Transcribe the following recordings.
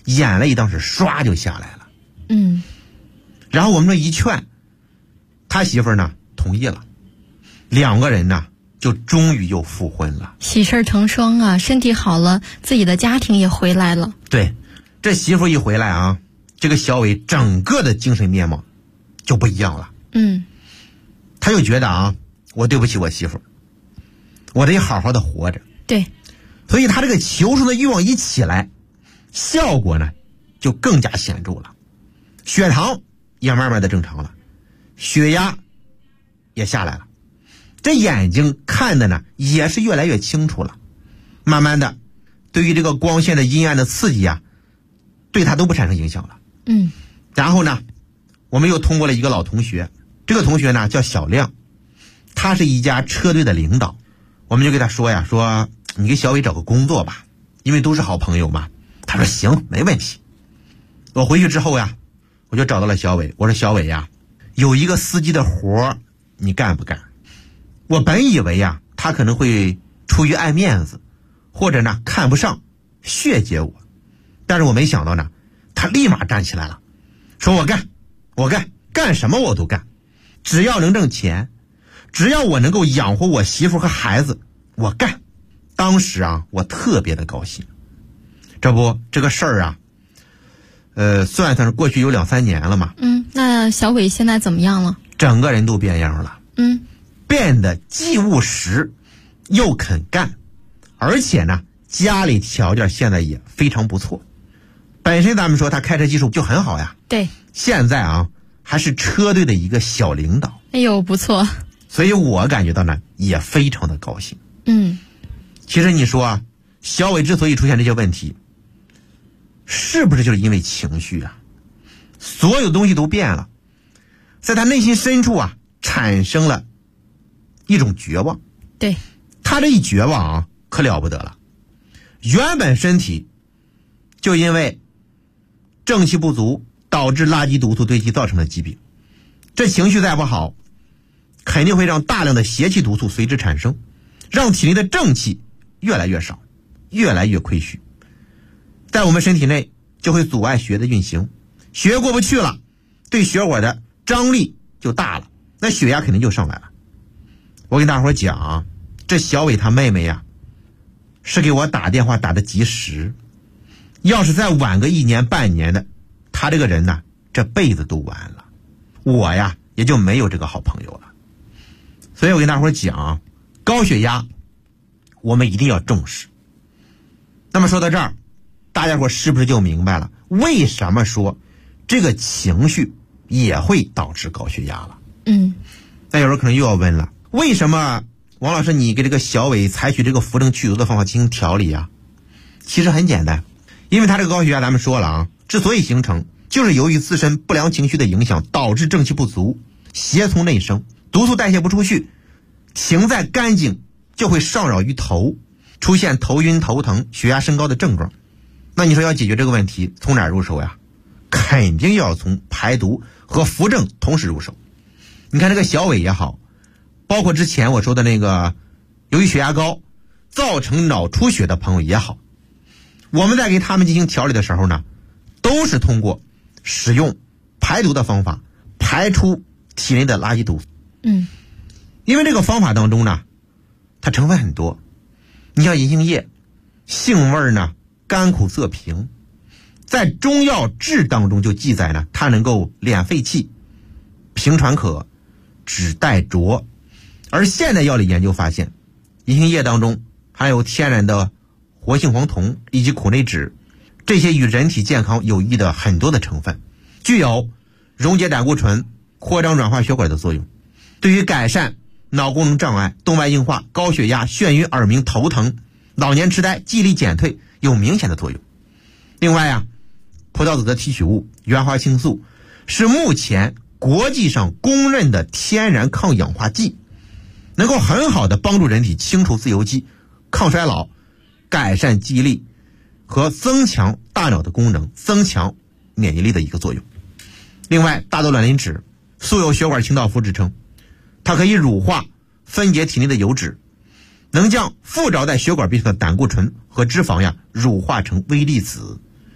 眼泪当时唰就下来了。然后我们这一劝，他媳妇儿呢同意了，2个人呢就终于又复婚了。 喜事成双啊，身体好了，自己的家庭也回来了。 对，这媳妇一回来啊，这个小伟整个的精神面貌就不一样了。他就觉得啊，我对不起我媳妇，我得好好的活着。 对， 所以他这个求生的欲望一起来，效果呢就更加显著了，血糖也慢慢的正常了，血压也下来了，这眼睛看的呢也是越来越清楚了。慢慢的，对于这个光线的阴暗的刺激啊，对他都不产生影响了。然后呢，我们又通过了一个老同学，这个同学呢叫小亮，他是一家车队的领导。我们就给他说呀，说你给小伟找个工作吧，因为都是好朋友嘛。他说行，没问题。我回去之后呀，我就找到了小伟，我说小伟呀，有一个司机的活你干不干？我本以为呀，他可能会出于爱面子，或者呢看不上，血接我。但是我没想到呢，他立马站起来了，说我干，干什么我都干，只要能挣钱，只要我能够养活我媳妇和孩子，我干。当时啊，我特别的高兴。这不，这个事儿啊，算是过去有2-3年了嘛。 那小伟现在怎么样了？ 整个人都变样了。变得既务实又肯干，而且呢，家里条件现在也非常不错。本身咱们说他开车技术就很好呀。 对。 现在啊，还是车队的一个小领导。 哎呦，不错。 所以我感觉到呢，也非常的高兴。其实你说啊，小伟之所以出现这些问题，是不是就是因为情绪啊？所有东西都变了，在他内心深处啊，产生了一种绝望。 对， 他这一绝望啊，可了不得了。原本身体就因为正气不足导致垃圾毒素堆积造成的疾病，这情绪再不好，肯定会让大量的邪气毒素随之产生，让体内的正气越来越少，越来越亏虚，在我们身体内就会阻碍血液的运行，血液过不去了，对血管的张力就大了，那血压肯定就上来了。我跟大伙讲，这小伟他妹妹呀，是给我打电话打得及时，要是再晚个1年半年的，他这个人呢，这辈子都完了，我呀也就没有这个好朋友了。所以我跟大伙讲，高血压我们一定要重视。那么说到这儿，大家伙是不是就明白了为什么说这个情绪也会导致高血压了？那有人可能又要问了，为什么王老师你给这个小伟采取这个扶正祛毒的方法进行调理啊？其实很简单，因为他这个高血压咱们说了啊，之所以形成，就是由于自身不良情绪的影响，导致正气不足，邪从内生，毒素代谢不出去，停在肝经就会上扰于头，出现头晕头疼血压升高的症状。那你说要解决这个问题从哪儿入手呀？肯定要从排毒和扶正同时入手。你看这个小伟也好，包括之前我说的那个由于血压高造成脑出血的朋友也好，我们在给他们进行调理的时候呢，都是通过使用排毒的方法排出体内的垃圾毒素。因为这个方法当中呢，它成分很多，你像银杏叶，性味呢甘苦涩平，在中药志当中就记载呢，它能够敛肺气、平喘渴、止带浊。而现代药理研究发现，银杏叶当中含有天然的活性黄酮以及苦内酯，这些与人体健康有益的很多的成分，具有溶解胆固醇、扩张软化血管的作用，对于改善脑功能障碍、动脉硬化、高血压、眩晕、耳鸣、头疼、老年痴呆、记忆力减退有明显的作用。另外啊，葡萄籽的提取物原花青素是目前国际上公认的天然抗氧化剂，能够很好的帮助人体清除自由基、抗衰老、改善记忆力和增强大脑的功能、增强免疫力的一个作用。另外，大豆卵磷脂素有血管清道夫之称，它可以乳化分解体内的油脂，能将附着在血管壁上的胆固醇和脂肪呀乳化成微粒子，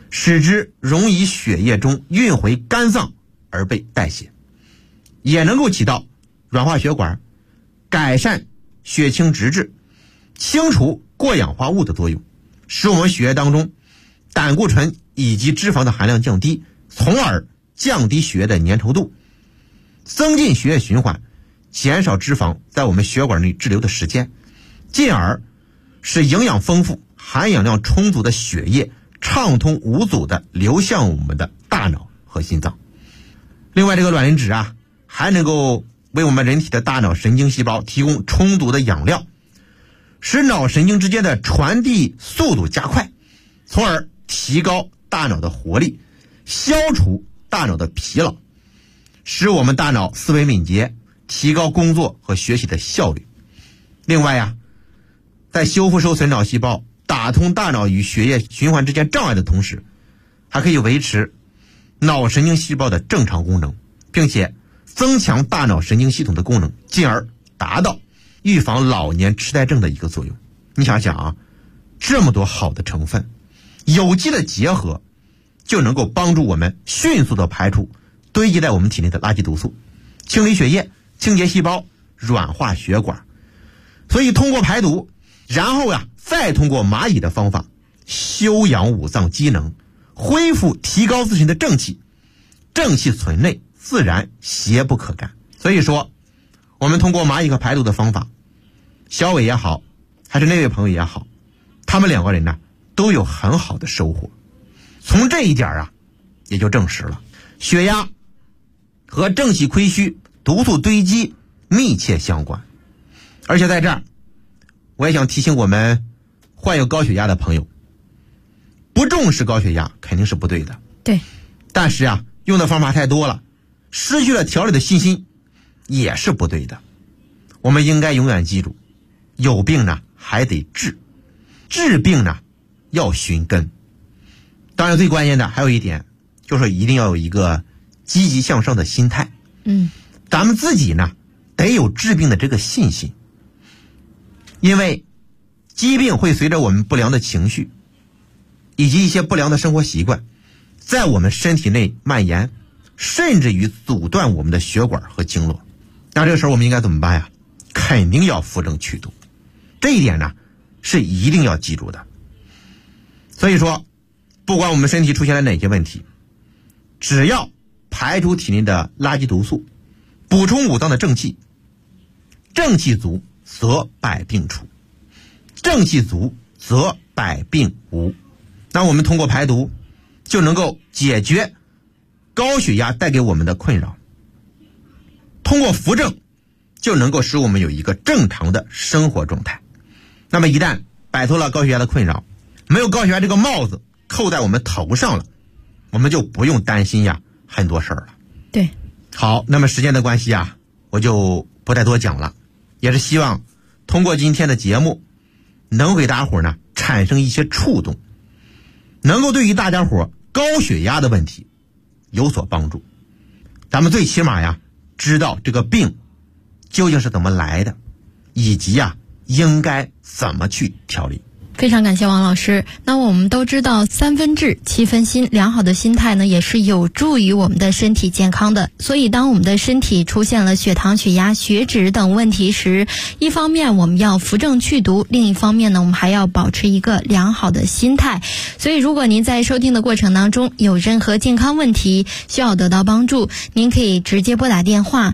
使之溶于血液中，运回肝脏而被代谢，也能够起到软化血管、改善血清脂质、清除过氧化物的作用，使我们血液当中胆固醇以及脂肪的含量降低，从而降低血液的粘稠度，增进血液循环，减少脂肪在我们血管内滞留的时间，进而使营养丰富、含氧量充足的血液畅通无阻地流向我们的大脑和心脏。另外，这个卵磷脂啊，还能够为我们人体的大脑神经细胞提供充足的养料，使脑神经之间的传递速度加快，从而提高大脑的活力，消除大脑的疲劳，使我们大脑思维敏捷，提高工作和学习的效率。另外呀，在修复受损脑细胞、打通大脑与血液循环之间障碍的同时，还可以维持脑神经细胞的正常功能，并且增强大脑神经系统的功能，进而达到预防老年痴呆症的一个作用。你想想啊，这么多好的成分有机的结合，就能够帮助我们迅速的排出堆积在我们体内的垃圾毒素，清理血液，清洁细胞，软化血管。所以通过排毒，然后再通过蚂蚁的方法修养五脏机能，恢复提高自身的正气，正气存内，自然邪不可干。所以说，我们通过蚂蚁和排毒的方法，小伟也好，还是那位朋友也好，他们两个人呢都有很好的收获。从这一点也就证实了血压和正气亏虚、毒素堆积密切相关。而且在这儿，我也想提醒我们患有高血压的朋友，不重视高血压肯定是不对的。 对， 但是用的方法太多了，失去了调理的信心也是不对的。我们应该永远记住，有病呢还得治，治病呢要寻根。当然最关键的还有一点，就是一定要有一个积极向上的心态。咱们自己呢得有治病的这个信心，因为疾病会随着我们不良的情绪以及一些不良的生活习惯在我们身体内蔓延，甚至于阻断我们的血管和经络。那这个时候我们应该怎么办呀？肯定要扶正祛毒，这一点呢是一定要记住的。所以说，不管我们身体出现了哪些问题，只要排除体内的垃圾毒素，补充五脏的正气，正气足则百病除，正气足则百病无。那我们通过排毒就能够解决高血压带给我们的困扰，通过扶正就能够使我们有一个正常的生活状态。那么一旦摆脱了高血压的困扰，没有高血压这个帽子扣在我们头上了，我们就不用担心很多事儿了。 对， 好，那么时间的关系我就不太多讲了，也是希望通过今天的节目能给大家伙呢产生一些触动，能够对于大家伙高血压的问题有所帮助。咱们最起码知道这个病究竟是怎么来的，以及应该怎么去调理。 非常感谢王老师。那我们都知道3分治7分心，良好的心态呢也是有助于我们的身体健康的。所以当我们的身体出现了血糖、血压、血脂等问题时，一方面我们要扶正祛毒，另一方面呢我们还要保持一个良好的心态。所以如果您在收听的过程当中有任何健康问题需要得到帮助，您可以直接拨打电话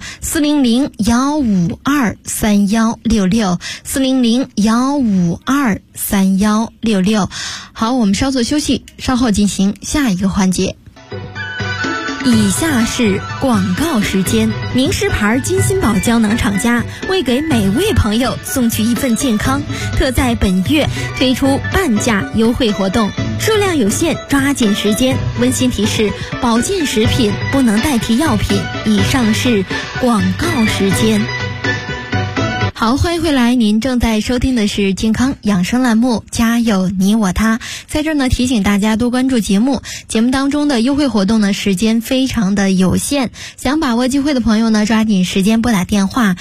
400-152-3166 400-152-3166。好，我们稍作休息，稍后进行下一个环节。以下是广告时间。名师牌金心宝胶囊厂家为给每位朋友送去一份健康，特在本月推出半价优惠活动，数量有限，抓紧时间。温馨提示：保健食品不能代替药品。以上是广告时间。好， 好，欢迎回来，您正在收听的是健康养生栏目家有你我他。在这儿呢，提醒大家多关注节目当中的优惠活动呢，时间非常的有限，想把握机会的朋友呢，抓紧时间拨打电话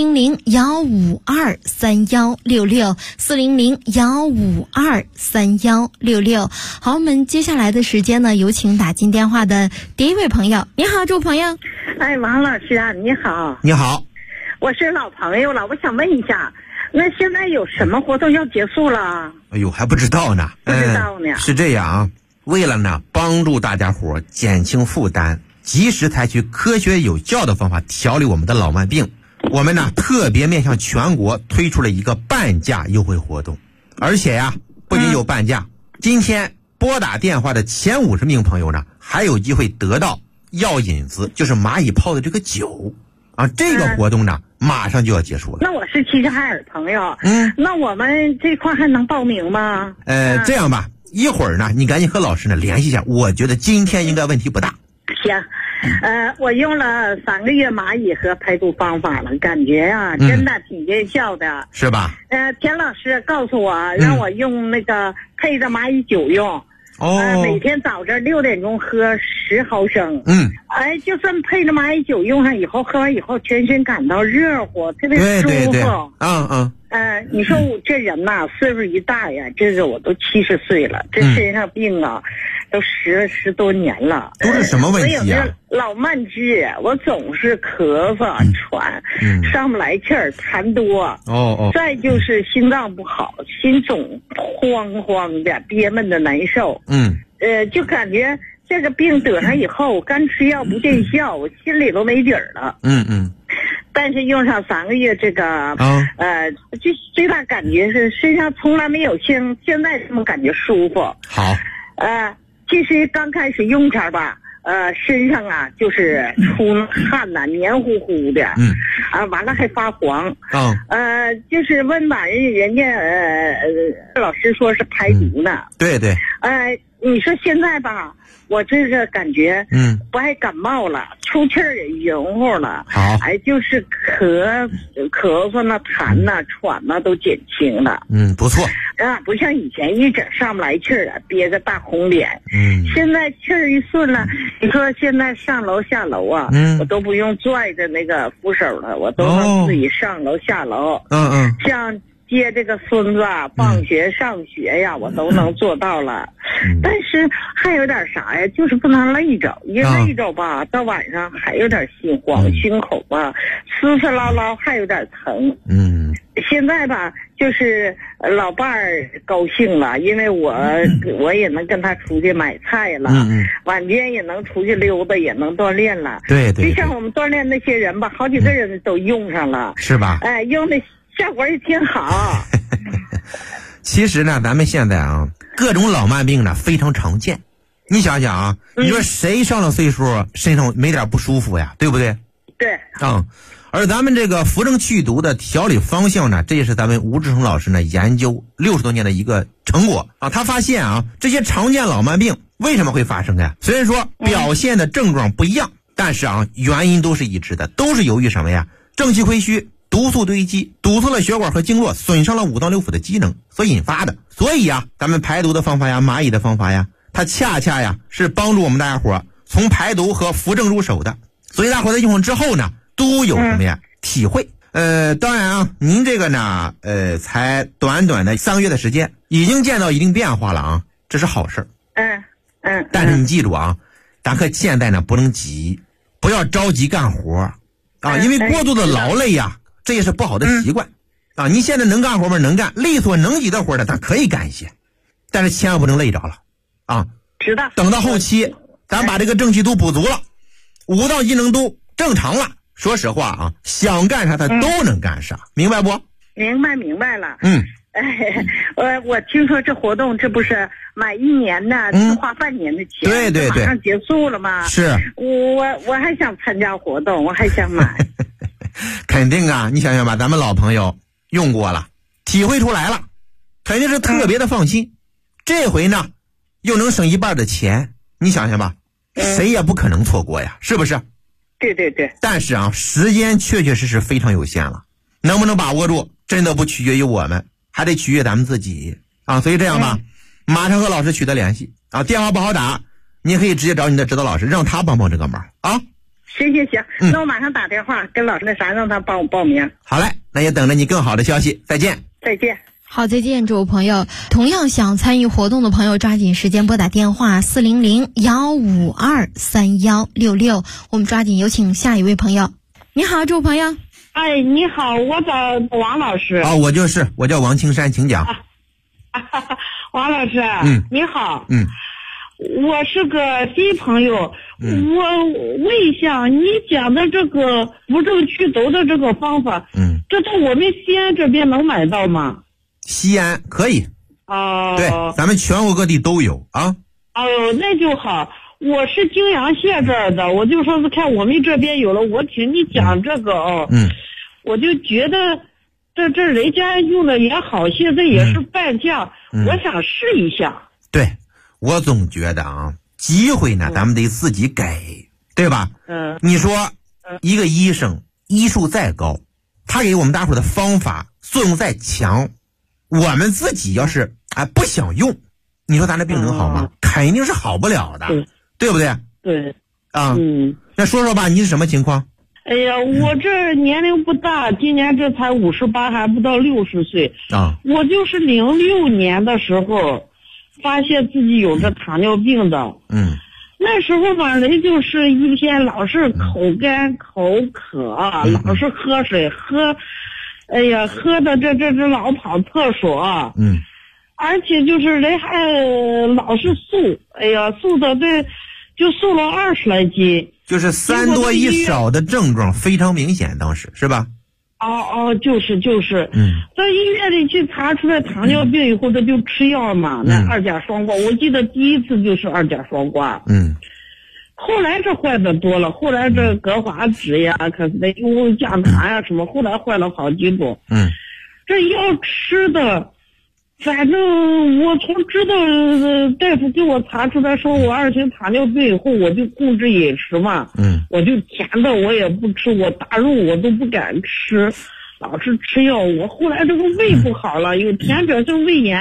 400-152-3166，400-152-3166。好，我们接下来的时间呢，有请打进电话的第一位朋友。你好，这位朋友。 哎，王老师啊，你好。 你好。 我是老朋友了，我想问一下，那现在有什么活动要结束了？ 哎呦，还不知道呢。 不知道呢。 是这样啊，为了呢帮助大家伙减轻负担，及时采取科学有效的方法调理我们的老慢病，我们呢特别面向全国推出了一个半价优惠活动。而且呀，不仅有半价，今天拨打电话的前50名朋友呢，还有机会得到药引子，就是蚂蚁泡的这个酒啊。这个活动呢马上就要结束了。 那我是齐齐哈尔朋友，那我们这块还能报名吗？ 这样吧，一会儿呢你赶紧和老师呢联系一下，我觉得今天应该问题不大。 行。我用了3个月蚂蚁和排毒方法了，感觉啊真的挺见效的， 是吧？ 田老师告诉我，让我用那个配着蚂蚁酒用。每天早上6点钟喝10毫升。就算配着蚂蚁酒用上以后，喝完以后全身感到热乎，特别舒服。 对。 你说我这人呐，岁数一大呀，这个我都70岁了，这身上病啊，都十多年了。 都是什么问题啊？ 我有这老慢支，我总是咳嗽、喘，上不来气儿，痰多。再就是心脏不好，心总慌慌的，憋闷的难受。就感觉这个病得上以后，干吃药不见效，我心里都没底儿了。但是用上3个月这个，就最大感觉是身上从来没有像现在这么感觉舒服。 好。 其实刚开始用前吧，身上啊就是出汗呐，黏糊糊的。完了还发黄。就是问吧，人家老师说是排毒呢。 对。 你说现在吧，我这个感觉不爱感冒了，出气儿也匀乎了。 好。 就是咳嗽呐、痰呐、喘呐都减轻了。 不错。 不像以前一整上不来气儿啊，憋个大红脸。现在气儿一顺了，你说现在上楼下楼啊，我都不用拽着那个扶手了，我都能自己上楼下楼。像接这个孙子啊，放学上学呀，我都能做到了。但是还有点啥呀，就是不能累着，一累着吧，到晚上还有点心慌，心口吧呲呲唠唠，还有点疼。现在吧，就是老伴儿高兴了，因为我也能跟他出去买菜了，晚间也能出去溜达，也能锻炼了。对。就像我们锻炼那些人吧，好几个人都用上了， 是吧？ 用的效果也挺好。 其实呢，咱们现在啊，各种老慢病呢非常常见。你想想啊，你说谁上了岁数身上没点不舒服呀？对不对？ 对。 而咱们这个扶正祛毒的调理方向呢，这也是咱们吴志成老师呢研究60多年的一个成果啊。他发现啊，这些常见老慢病为什么会发生呀？虽然说表现的症状不一样，但是啊，原因都是一致的，都是由于什么呀？正气亏虚，毒素堆积，堵塞了血管和经络，损伤了5脏6腑的机能所引发的。所以啊，咱们排毒的方法呀，蚂蚁的方法呀，它恰恰呀是帮助我们大家伙从排毒和扶正入手的。所以大伙在用上之后呢，都有什么呀体会。当然啊，您这个呢才短短的3个月的时间，已经见到一定变化了啊，这是好事。但是你记住啊，咱可现在呢不能急，不要着急干活啊，因为过度的劳累呀，这也是不好的习惯啊。你现在能干活吗？能干，力所能及的活呢，咱可以干一些，但是千万不能累着了啊。 知道。等到后期，咱把这个正气都补足了，5脏机能都正常了，说实话啊，想干啥他都能干啥，明白不？ 明白了。我听说这活动这不是买1年的，只花半年的钱， 对， 马上结束了吗？ 是。 我还想参加活动，我还想买。 肯定啊，你想想吧，咱们老朋友用过了，体会出来了，肯定是特别的放心。这回呢，又能省1半的钱，你想想吧，谁也不可能错过呀，是不是？ 对。 但是啊，时间确实非常有限了。 能不能把握住，真的不取决于我们，还得取决咱们自己啊。所以这样吧，马上和老师取得联系啊，电话不好打，你可以直接找你的指导老师，让他帮帮这个忙啊。 行，那我马上打电话跟老师那啥，让他帮我报名。 好嘞，那也等着你更好的消息，再见。 再见。 好，再见，这位朋友。同样想参与活动的朋友，抓紧时间拨打电话400-152-3166。我们抓紧有请下一位朋友。你好，这位朋友。 哎，你好，我找王老师。 啊，我叫王青山，请讲。 王老师，你好。我是个新朋友，我问一下，你讲的这个扶正祛痘的这个方法，这在我们西安这边能买到吗？ 西安可以。对，咱们全国各地都有啊。 那就好。我是泾阳县这儿的，我就说是看我们这边有了，我听你讲这个我就觉得这人家用的也好，现在也是半价，我想试一下。 对，我总觉得啊，机会呢，咱们得自己给，对吧？你说一个医生医术再高，他给我们大伙的方法作用再强，我们自己要是不想用，你说咱这病能好吗？肯定是好不了的，对不对？ 对。 那说说吧，你是什么情况？ 哎呀，我这年龄不大，今年这才58，还不到60岁我就是06年的时候发现自己有这糖尿病的。那时候吧，人就是一天老是口干口渴，老是喝水喝的这老跑厕所。而且就是人还老是素，素的就瘦了20来斤。就是 3多1少的症状非常明显，当时是吧？ 就是。在医院里去查出来糖尿病以后，他就吃药嘛，那2甲双胍，我记得第一次就是2甲双胍。后来这坏的多了，后来这格华脂呀，可那优降糖呀什么，后来坏了好几种。这药吃的。反正我从知道大夫给我查出来说我2型糖尿病以后，我就控制饮食嘛。我就甜的我也不吃，我大肉我都不敢吃，老是吃药。我后来这个胃不好了，有甜者性胃炎。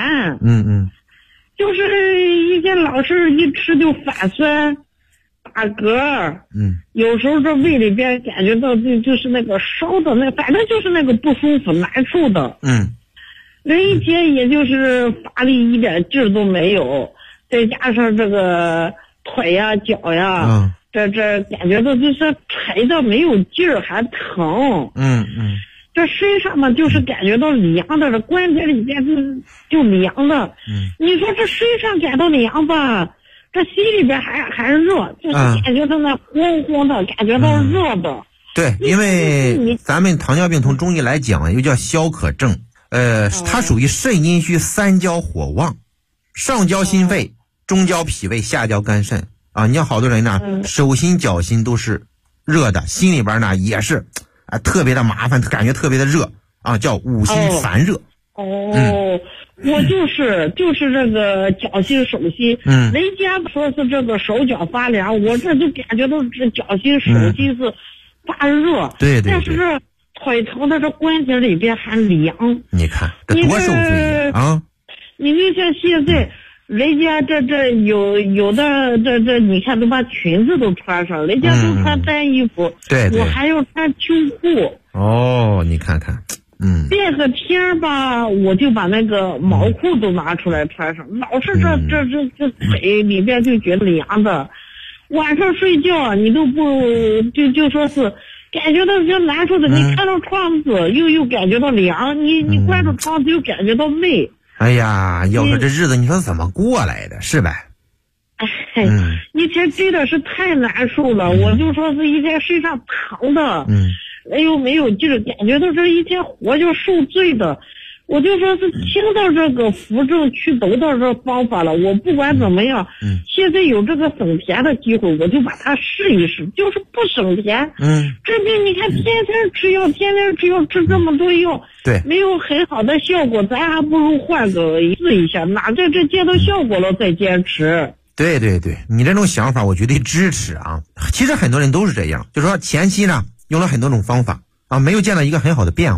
就是一天老是一吃就反酸打嗝。有时候这胃里边感觉到就是那个烧的反正就是那个不舒服难受的。人一天也就是乏力，一点劲儿都没有，再加上这个腿呀脚呀，这感觉到就是抬的没有劲儿，还疼。这身上嘛就是感觉到凉的，这关节里边就凉的。你说这身上感到凉吧，这心里边还热，就是感觉到那慌慌的，感觉到热的。 对，因为咱们糖尿病从中医来讲又叫消渴症。它属于肾阴虚3焦火旺，上焦心肺，中焦脾胃，下焦肝肾你像好多人呢，手心脚心都是热的，心里边呢也是特别的麻烦，感觉特别的热叫五心烦热。 我就是这个脚心手心，人家说是这个手脚发凉，我这就感觉到这脚心手心是发热。 对， 但是腿疼的这关节里边还凉。 你看这多受罪呀！ 你就像现在人家这有的这你看都把裙子都穿上，人家都穿单衣服， 对， 我还要穿秋裤。 你看看， 变个天吧，我就把那个毛裤都拿出来穿上，老是这腿里边就觉得凉的，晚上睡觉你都不就说是。感觉到就难受的，你开了窗子又感觉到凉，你关着窗子又感觉到累。 哎呀，要说这日子你说怎么过来的，是呗？ 一天真的是太难受了，我就说是一天身上疼的，又没有劲儿，感觉到这一天活就受罪的。我就说是听到这个扶正祛痘的这方法了，我不管怎么样，现在有这个省钱的机会，我就把它试一试，就是不省钱。这病你看天天吃药，吃这么多药， 对， 没有很好的效果，咱还不如换个试一下，哪在这见到效果了再坚持。 对，你这种想法我绝对支持啊。其实很多人都是这样，就是说前期呢用了很多种方法没有见到一个很好的变化。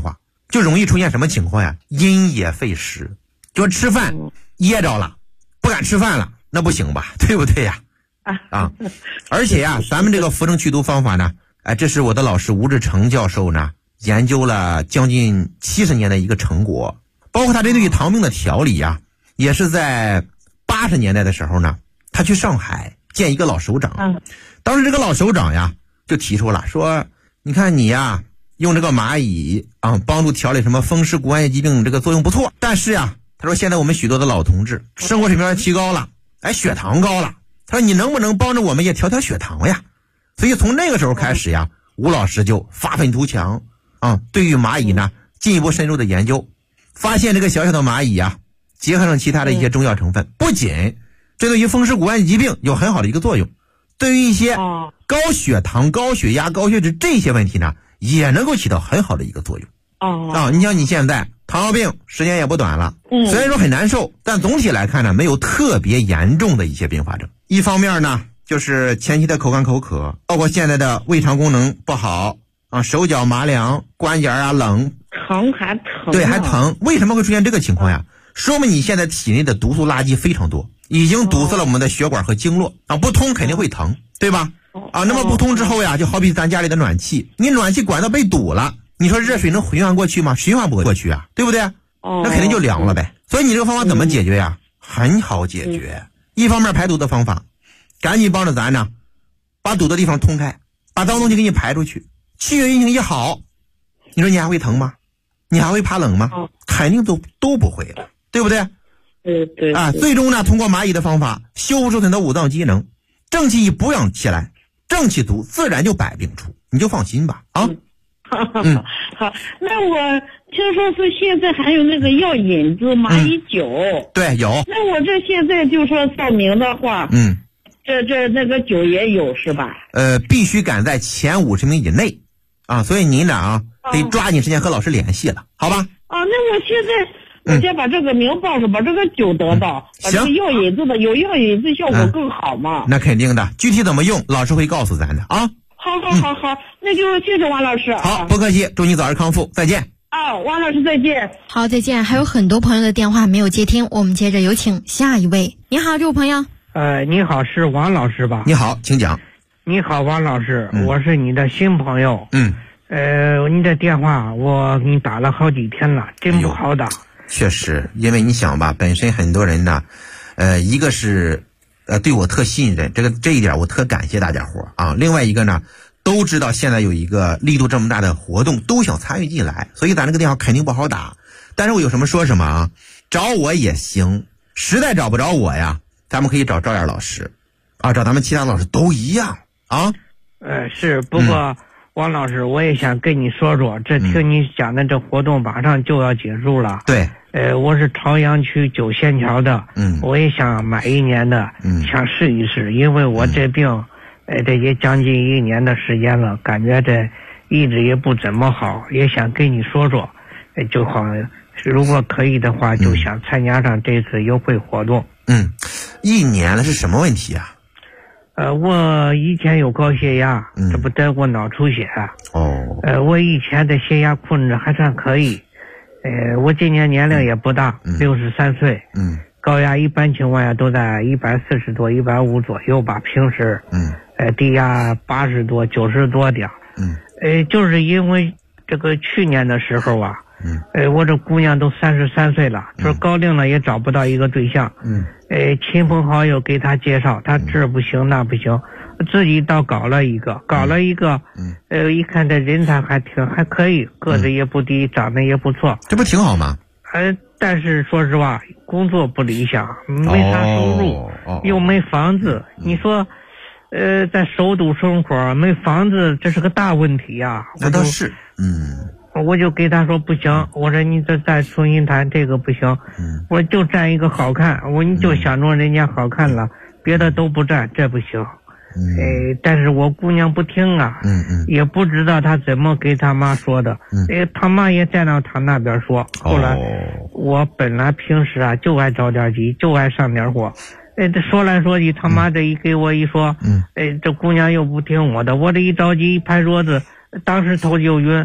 就容易出现什么情况呀？因噎废食，就吃饭噎着了，不敢吃饭了，那不行吧？对不对呀？啊，而且呀，咱们这个扶正祛毒方法呢，这是我的老师吴志成教授呢研究了将近70年的一个成果，包括他这对于糖病的调理呀，也是在80年代的时候呢，他去上海见一个老首长，当时这个老首长呀就提出了说，你看你呀用这个蚂蚁啊帮助调理什么风湿骨关节疾病，这个作用不错，但是呀，他说现在我们许多的老同志生活水平提高了，血糖高了，他说你能不能帮着我们也调调血糖呀？所以从那个时候开始呀，吴老师就发愤图强啊，对于蚂蚁呢进一步深入的研究，发现这个小小的蚂蚁啊，结合上其他的一些中药成分，不仅这对于风湿骨关节疾病有很好的一个作用，对于一些高血糖、高血压、高血脂这些问题呢，也能够起到很好的一个作用。你像你现在糖尿病时间也不短了，虽然说很难受，但总体来看呢，没有特别严重的一些并发症。一方面呢，就是前期的口干口渴，包括现在的胃肠功能不好啊，手脚麻凉，关节啊冷， 疼还疼， 对，还疼。为什么会出现这个情况呀？说明你现在体内的毒素垃圾非常多，已经堵塞了我们的血管和经络啊，不通肯定会疼，对吧？那么不通之后呀，就好比咱家里的暖气，你暖气管道被堵了，你说热水能循环过去吗？循环不过去啊，对不对？那肯定就凉了呗。所以你这个方法怎么解决呀？很好解决。一方面排毒的方法，赶紧帮着咱呢，把堵的地方通开，把脏东西给你排出去，气血运行一好，你说你还会疼吗？你还会怕冷吗？肯定都不会了，对不对？ 对啊，最终呢，通过蚂蚁的方法修复受损的五脏机能，正气一补养起来，正气足，自然就百病除，你就放心吧啊。 好，那我听说是现在还有那个药引子蚂蚁酒， 对，有。 那我这现在就说报名的话，这那个酒也有是吧？ 必须赶在前50名以内啊，所以您呢得抓紧时间和老师联系了，好吧？ 那我现在我先把这个名报上，把这个酒得到，把这个药引子的有药引子效果更好嘛？ 那肯定的，具体怎么用，老师会告诉咱的啊。 好，那就谢谢王老师。 好，不客气，祝你早日康复，再见。 王老师再见。 好，再见。还有很多朋友的电话没有接听，我们接着有请下一位。你好，这位朋友。 你好，是王老师吧？ 你好，请讲。 你好，王老师，我是你的新朋友。你的电话我给你打了好几天了，真不好打。 确实，因为你想吧，本身很多人呢，一个是对我特信任，这一点我特感谢大家伙啊。另外一个呢，都知道现在有一个力度这么大的活动，都想参与进来，所以咱这个电话肯定不好打。但是我有什么说什么啊，找我也行，实在找不着我呀，咱们可以找赵燕老师啊，找咱们其他老师都一样啊。 是，不过王老师，我也想跟你说说，这听你讲的这活动马上就要结束了。 对。 我是朝阳区九仙桥的，我也想买1年的，想试一试，因为我这病，这也将近1年的时间了，感觉这一直也不怎么好，也想跟你说说，就好，如果可以的话，就想参加上这次优惠活动。 1年了，是什么问题啊？ 我以前有高血压，这不得过脑出血。我以前的血压控制还算可以。我今年年龄也不大，63岁。高压一般情况下都在140多、150左右吧，平时。低压80多、90多点。就是因为这个去年的时候啊，我这姑娘都33岁了，说高龄了也找不到一个对象。亲朋好友给她介绍，她这不行那不行，自己倒搞了一个，一看这人才还可以，个子也不低，长得也不错， 这不挺好吗？ 但是说实话，工作不理想，没啥收入，又没房子，你说，在首都生活没房子，这是个大问题呀。 那倒是， 我就给他说不行，我说你再重新谈这个不行，我就占一个好看，你就想着人家好看了，别的都不占，这不行。但是我姑娘不听啊，也不知道她怎么给她妈说的，她妈也站到她那边说。后来我本来平时啊就爱着点急，就爱上点火，这说来说去，他妈这一给我一说，这姑娘又不听我的，我这一着急一拍桌子，当时头就晕，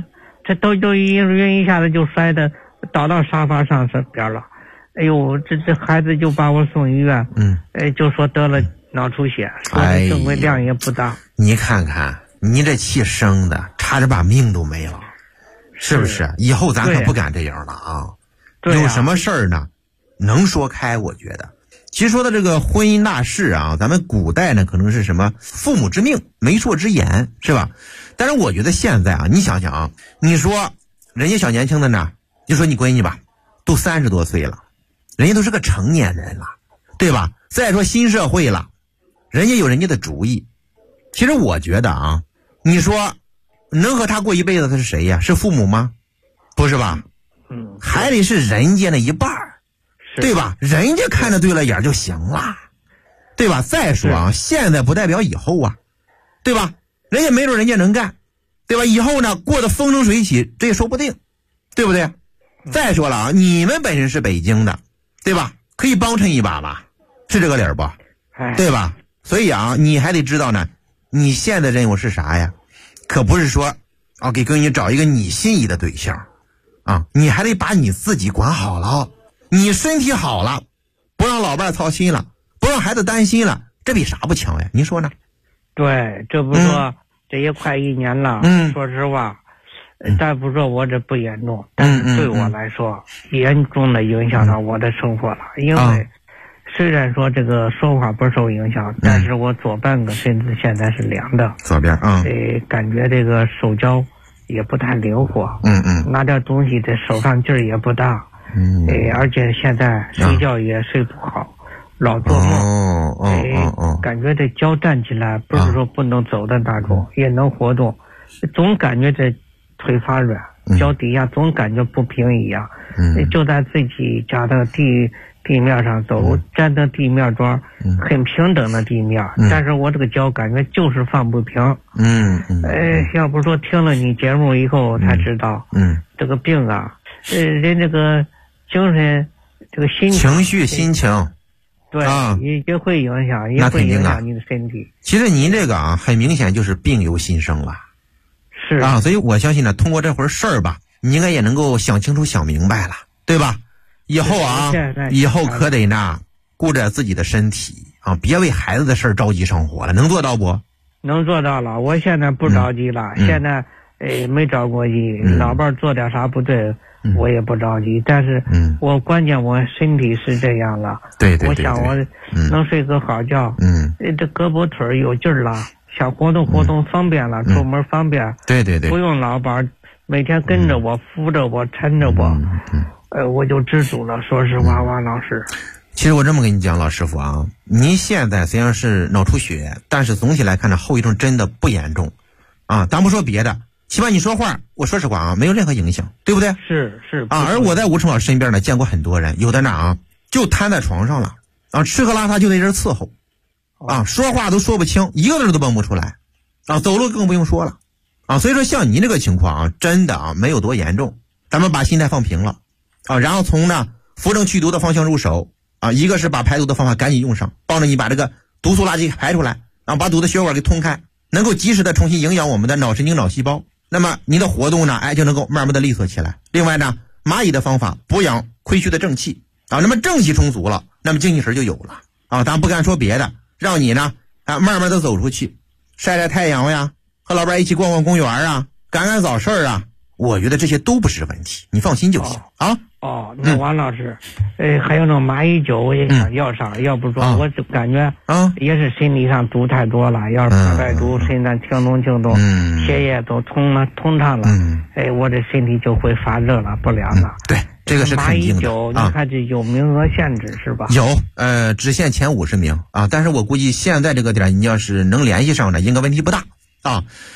这都晕一下子就摔的倒到沙发上这边了。哎呦，这孩子就把我送医院，就说得了脑出血，说正规量也不大。 你看看你这气生的，差点把命都没了，是不是？以后咱可不敢这样了啊！有什么事儿呢，能说开，我觉得。其实说的这个婚姻大事啊，咱们古代呢可能是什么父母之命、媒妁之言，是吧？但是我觉得现在啊，你想想啊，你说人家小年轻的呢，就说你闺女吧，都30多岁了，人家都是个成年人了，对吧？再说新社会了，人家有人家的主意。其实我觉得啊，你说能和他过一辈子的是谁呀？是父母吗？不是吧？还得是人家那一半，对吧？人家看着对了眼就行了，对吧？再说啊，现在不代表以后啊，对吧？人家没准人家能干，对吧？以后呢过得风生水起，这也说不定，对不对？再说了啊，你们本身是北京的，对吧？可以帮衬一把吧，是这个理儿不？对吧？所以啊，你还得知道呢，你现在的任务是啥呀？可不是说啊，给闺女找一个你心仪的对象啊，你还得把你自己管好了，你身体好了，不让老伴操心了，不让孩子担心了，这比啥不强呀？您说呢？ 对，这不说这也快1年了，说实话，但不说我这不严重，但是对我来说严重的影响到我的生活了，因为虽然说这个说话不受影响，但是我左半个身子现在是凉的， 左边感觉这个手脚也不太灵活，拿点东西这手上劲儿也不大，而且现在睡觉也睡不好，老做梦，感觉这脚站起来不是说不能走的那种，也能活动，总感觉这腿发软，脚底下总感觉不平一样，就在自己家的地面上走，站在地面桩，很平整的地面，但是我这个脚感觉就是放不平。要不说听了你节目以后才知道，这个病啊，人这个精神，这个情绪、心情， 对，也会影响，也会影响你的身体。 其实您这个啊，很明显就是病由心生了。 是啊，所以我相信呢，通过这回事儿吧，你应该也能够想清楚、想明白了，对吧？以后啊，以后可得呢顾着自己的身体啊，别为孩子的事儿着急上火了，能做到不？ 能做到了，我现在不着急了，现在没着过急，老伴做点啥不对，我也不着急，但是我关键我身体是这样了， 对， 我想我能睡个好觉，这胳膊腿有劲儿了，想活动活动方便了，出门方便， 对， 不用老伴每天跟着我，扶着我，搀着我。我就知足了。说实话，王老师， 其实我这么跟你讲，老师傅啊，您现在虽然是脑出血，但是总体来看呢，后遗症真的不严重啊。咱不说别的，起码你说话，我说实话啊，没有任何影响，对不对？ 是啊。而我在吴成老身边呢，见过很多人，有的呢啊，就瘫在床上了啊，吃喝拉撒就得人伺候啊，说话都说不清，一个字都蹦不出来啊，走路更不用说了啊。所以说，像你这个情况啊，真的啊，没有多严重，咱们把心态放平了。然后从呢扶正祛毒的方向入手啊，一个是把排毒的方法赶紧用上，帮着你把这个毒素垃圾排出来，把堵的血管给通开，能够及时的重新营养我们的脑神经脑细胞，那么你的活动呢就能够慢慢的利索起来。另外呢，蚂蚁的方法补养亏虚的正气啊，那么正气充足了，那么精气神就有了啊。咱不敢说别的，让你呢慢慢的走出去，晒晒太阳呀，和老伴一起逛逛公园啊，赶赶早市啊，我觉得这些都不是问题，你放心就行啊。 那王老师，还有那蚂蚁酒我也想要上，要不说我就感觉也是身体上毒太多了，要是排排毒，身上清动，血液都通畅了，我这身体就会发热了，不凉了。 对，这个是肯定的。 蚂蚁酒你看这有名额限制是吧？ 有，只限前50名啊，但是我估计现在这个点你要是能联系上的，应该问题不大啊。